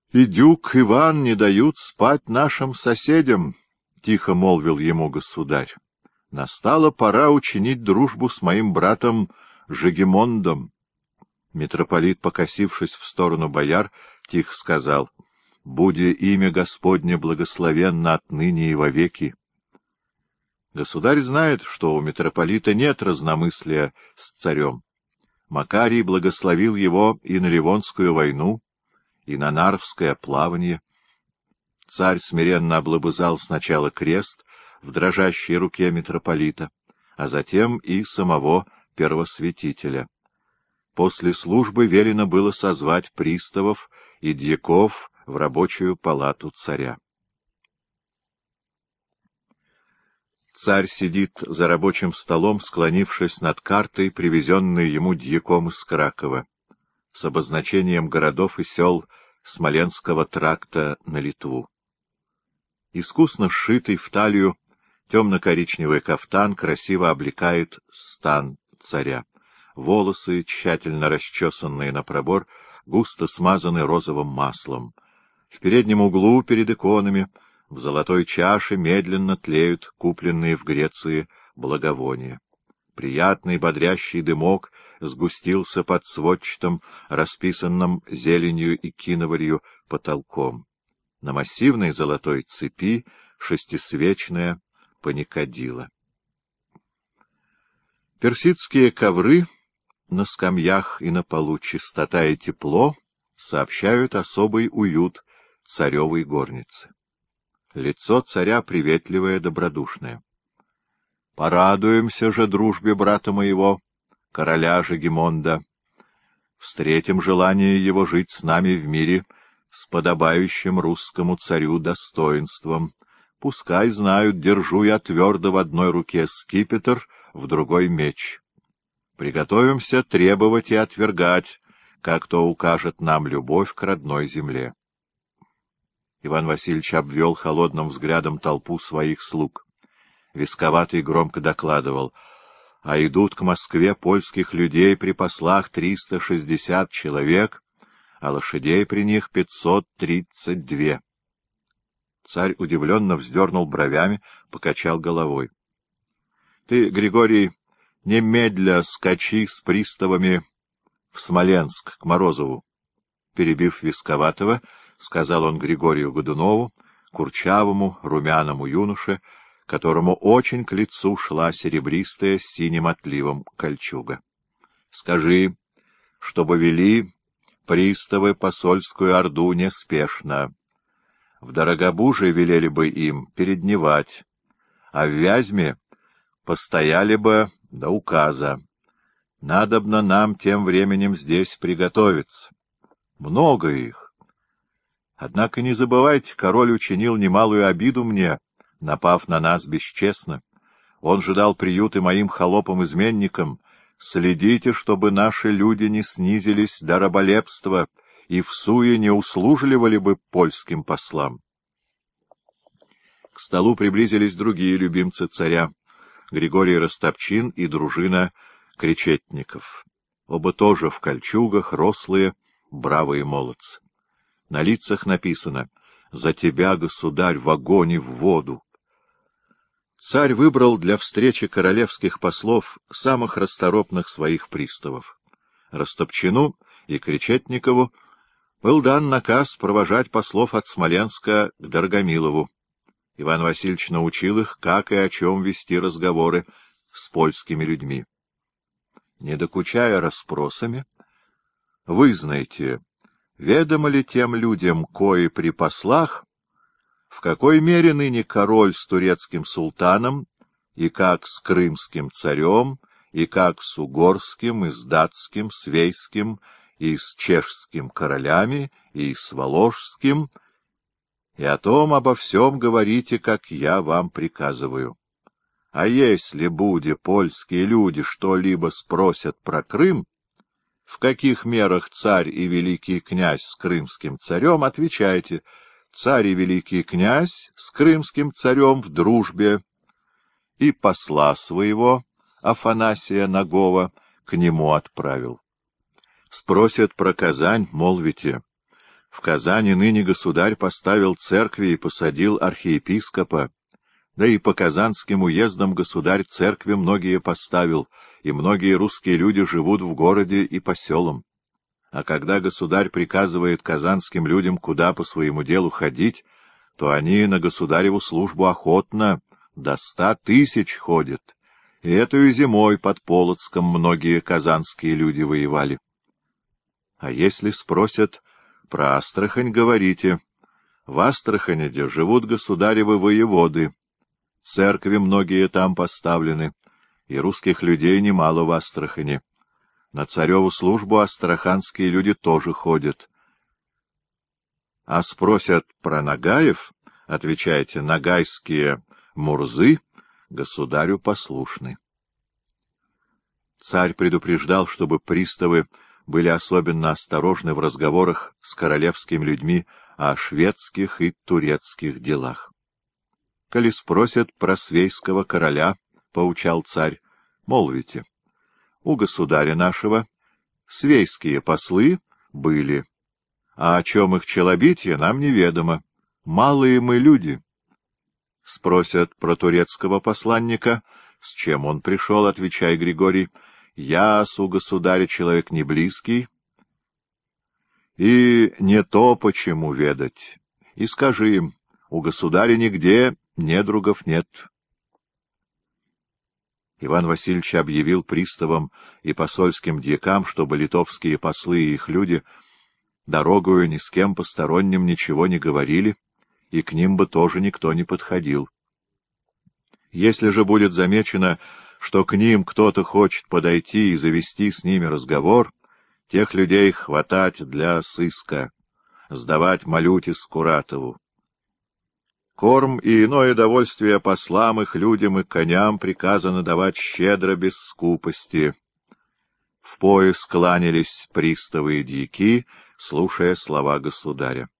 И дюк Иван не дают спать нашим соседям, — тихо молвил ему государь. Настала пора учинить дружбу с моим братом Жегемондом. Митрополит, покосившись в сторону бояр, тихо сказал: — Буди имя Господне благословенно отныне и вовеки. Государь знает, что у митрополита нет разномыслия с царем. Макарий благословил его и на Ливонскую войну, и на Нарвское плавание. Царь смиренно облобызал сначала крест в дрожащей руке митрополита, а затем и самого первосвятителя. После службы велено было созвать приставов и дьяков в рабочую палату царя. Царь сидит за рабочим столом, склонившись над картой, привезенной ему дьяком из Кракова, с обозначением городов и сел Смоленского тракта на Литву. Искусно сшитый в талию темно-коричневый кафтан красиво облекает стан царя. Волосы, тщательно расчесанные на пробор, густо смазаны розовым маслом. В переднем углу перед иконами в золотой чаше медленно тлеют купленные в Греции благовония. Приятный бодрящий дымок сгустился под сводчатым, расписанным зеленью и киноварью потолком. На массивной золотой цепи шестисвечная паникадила. Персидские ковры на скамьях и на полу, чистота и тепло сообщают особый уют царевой горницы. Лицо царя приветливое, добродушное. Порадуемся же дружбе брата моего, короля Жегемонда. Встретим желание его жить с нами в мире с подобающим русскому царю достоинством. Пускай знают, держу я твердо в одной руке скипетр, в другой меч. Приготовимся требовать и отвергать, как то укажет нам любовь к родной земле. Иван Васильевич обвел холодным взглядом толпу своих слуг. Висковатый громко докладывал: а идут к Москве польских людей при послах 360 человек, а лошадей при них 532. Царь удивленно вздернул бровями, покачал головой. — Ты, Григорий, немедля скачи с приставами в Смоленск, к Морозову. Перебив Висковатого, сказал он Григорию Годунову, курчавому, румяному юноше, которому очень к лицу шла серебристая с синим отливом кольчуга. — Скажи, чтобы вели приставы посольскую орду неспешно. В Дорогобуже велели бы им передневать, а в Вязьме постояли бы до указа. Надобно нам тем временем здесь приготовиться. Много их. Однако не забывайте, король учинил немалую обиду мне, напав на нас бесчестно. Он же дал приют и моим холопам-изменникам. Следите, чтобы наши люди не снизились до раболепства и в суе не услужливали бы польским послам. К столу приблизились другие любимцы царя — Григорий Ростопчин и дружина Кречетников. Оба тоже в кольчугах, рослые, бравые молодцы. На лицах написано: «За тебя, государь, в огонь и в воду». Царь выбрал для встречи королевских послов самых расторопных своих приставов. Ростопчину и Кречетникову был дан наказ провожать послов от Смоленска к Дорогомилову. Иван Васильевич научил их, как и о чем вести разговоры с польскими людьми. Не докучая расспросами, вызнайте, ведомо ли тем людям, кои при послах, в какой мере ныне король с турецким султаном, и как с крымским царем, и как с угорским, и с датским, с вейским, и с чешским королями, и с воложским, и о том обо всем говорите, как я вам приказываю. А если буде польские люди что-либо спросят про Крым, в каких мерах царь и великий князь с крымским царем, отвечайте: царь и великий князь с крымским царем в дружбе, и посла своего, Афанасия Нагова, к нему отправил. Спросят про Казань, молвите: В Казани ныне государь поставил церкви и посадил архиепископа, да и по казанским уездам государь церкви многие поставил, и многие русские люди живут в городе и по селам. А когда государь приказывает казанским людям куда по своему делу ходить, то они на государеву службу охотно до 100 000 ходят. И эту и зимой под Полоцком многие казанские люди воевали. А если спросят про Астрахань, говорите: в Астрахани, где живут государевы воеводы, церкви многие там поставлены, и русских людей немало в Астрахани. На цареву службу астраханские люди тоже ходят. А спросят про Нагаев, отвечайте: нагайские мурзы государю послушны. Царь предупреждал, чтобы приставы были особенно осторожны в разговорах с королевскими людьми о шведских и турецких делах. «Коли спросят про свейского короля, — поучал царь, — молвите: у государя нашего свейские послы были, а о чем их челобитие, нам неведомо. Малые мы люди». Спросят про турецкого посланника, с чем он пришел, отвечай, Григорий: я у государя человек не близкий, и не то почему ведать. И скажи им: у государя нигде недругов нет. Иван Васильевич объявил приставам и посольским дьякам, чтобы литовские послы и их люди дорогою ни с кем посторонним ничего не говорили, и к ним бы тоже никто не подходил. Если же будет замечено, что к ним кто-то хочет подойти и завести с ними разговор, тех людей хватать для сыска, сдавать Малюте Скуратову. Корм и иное довольствие послам, их людям и коням приказано давать щедро, без скупости. В пояс кланялись приставы и дьяки, слушая слова государя.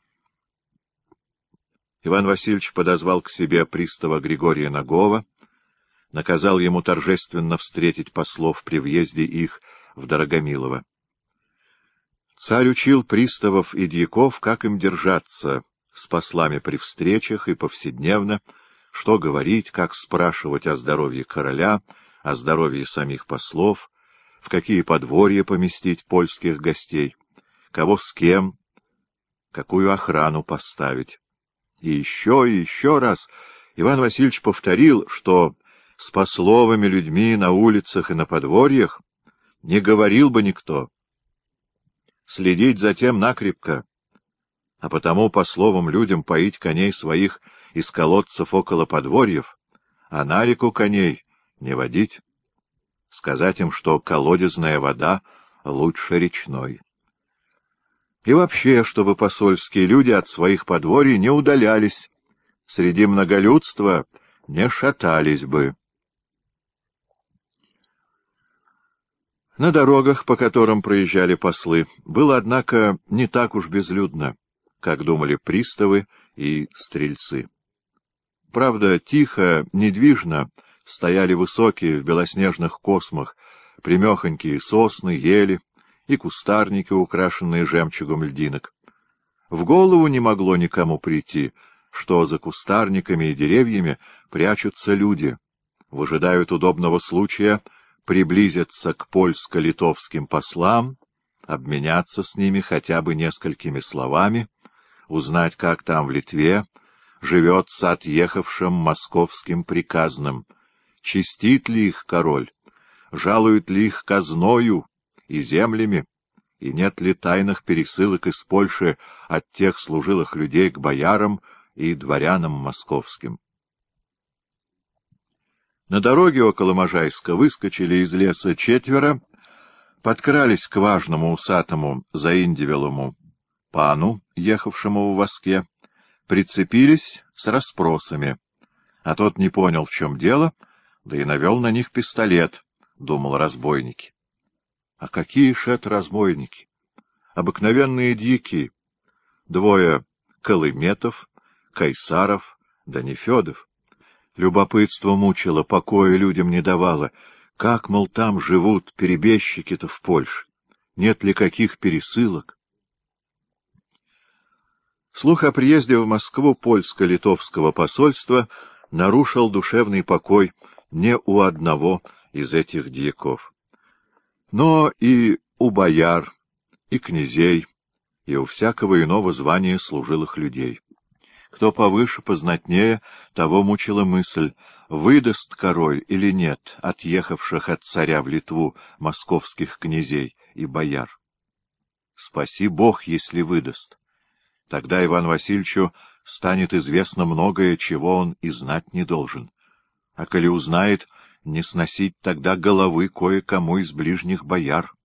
Иван Васильевич подозвал к себе пристава Григория Нагова, наказал ему торжественно встретить послов при въезде их в Дорогомилово. Царь учил приставов и дьяков, как им держаться с послами при встречах и повседневно, что говорить, как спрашивать о здоровье короля, о здоровье самих послов, в какие подворья поместить польских гостей, кого с кем, какую охрану поставить. И еще раз Иван Васильевич повторил, что с пословыми людьми на улицах и на подворьях не говорил бы никто. Следить за тем накрепко, а потому по словам людям поить коней своих из колодцев около подворьев, а на реку коней не водить. Сказать им, что колодезная вода лучше речной. И вообще, чтобы посольские люди от своих подворий не удалялись, среди многолюдства не шатались бы. На дорогах, по которым проезжали послы, было, однако, не так уж безлюдно, как думали приставы и стрельцы. Правда, тихо, недвижно стояли высокие в белоснежных космах прямехонькие сосны, ели и кустарники, украшенные жемчугом льдинок. В голову не могло никому прийти, что за кустарниками и деревьями прячутся люди, выжидают удобного случая приблизиться к польско-литовским послам, обменяться с ними хотя бы несколькими словами, узнать, как там в Литве живет с отъехавшим московским приказным, честит ли их король, жалует ли их казною и землями, и нет ли тайных пересылок из Польши от тех служилых людей к боярам и дворянам московским. На дороге около Можайска выскочили из леса 4, подкрались к важному усатому заиндивелому пану, ехавшему в воске, прицепились с расспросами, а тот не понял, в чем дело, да и навел на них пистолет, думал разбойники. А какие ж это разбойники? Обыкновенные дикие, 2 Колыметов, Кайсаров да Нефедов. Любопытство мучило, покоя людям не давало. Как, мол, там живут перебежчики-то в Польше? Нет ли каких пересылок? Слух о приезде в Москву польско-литовского посольства нарушил душевный покой не у одного из этих дьяков, но и у бояр, и князей, и у всякого иного звания служилых людей. Кто повыше, познатнее, того мучила мысль, выдаст король или нет отъехавших от царя в Литву московских князей и бояр. Спаси Бог, если выдаст. Тогда Ивану Васильевичу станет известно многое, чего он и знать не должен. А коли узнает, не сносить тогда головы кое-кому из ближних бояр.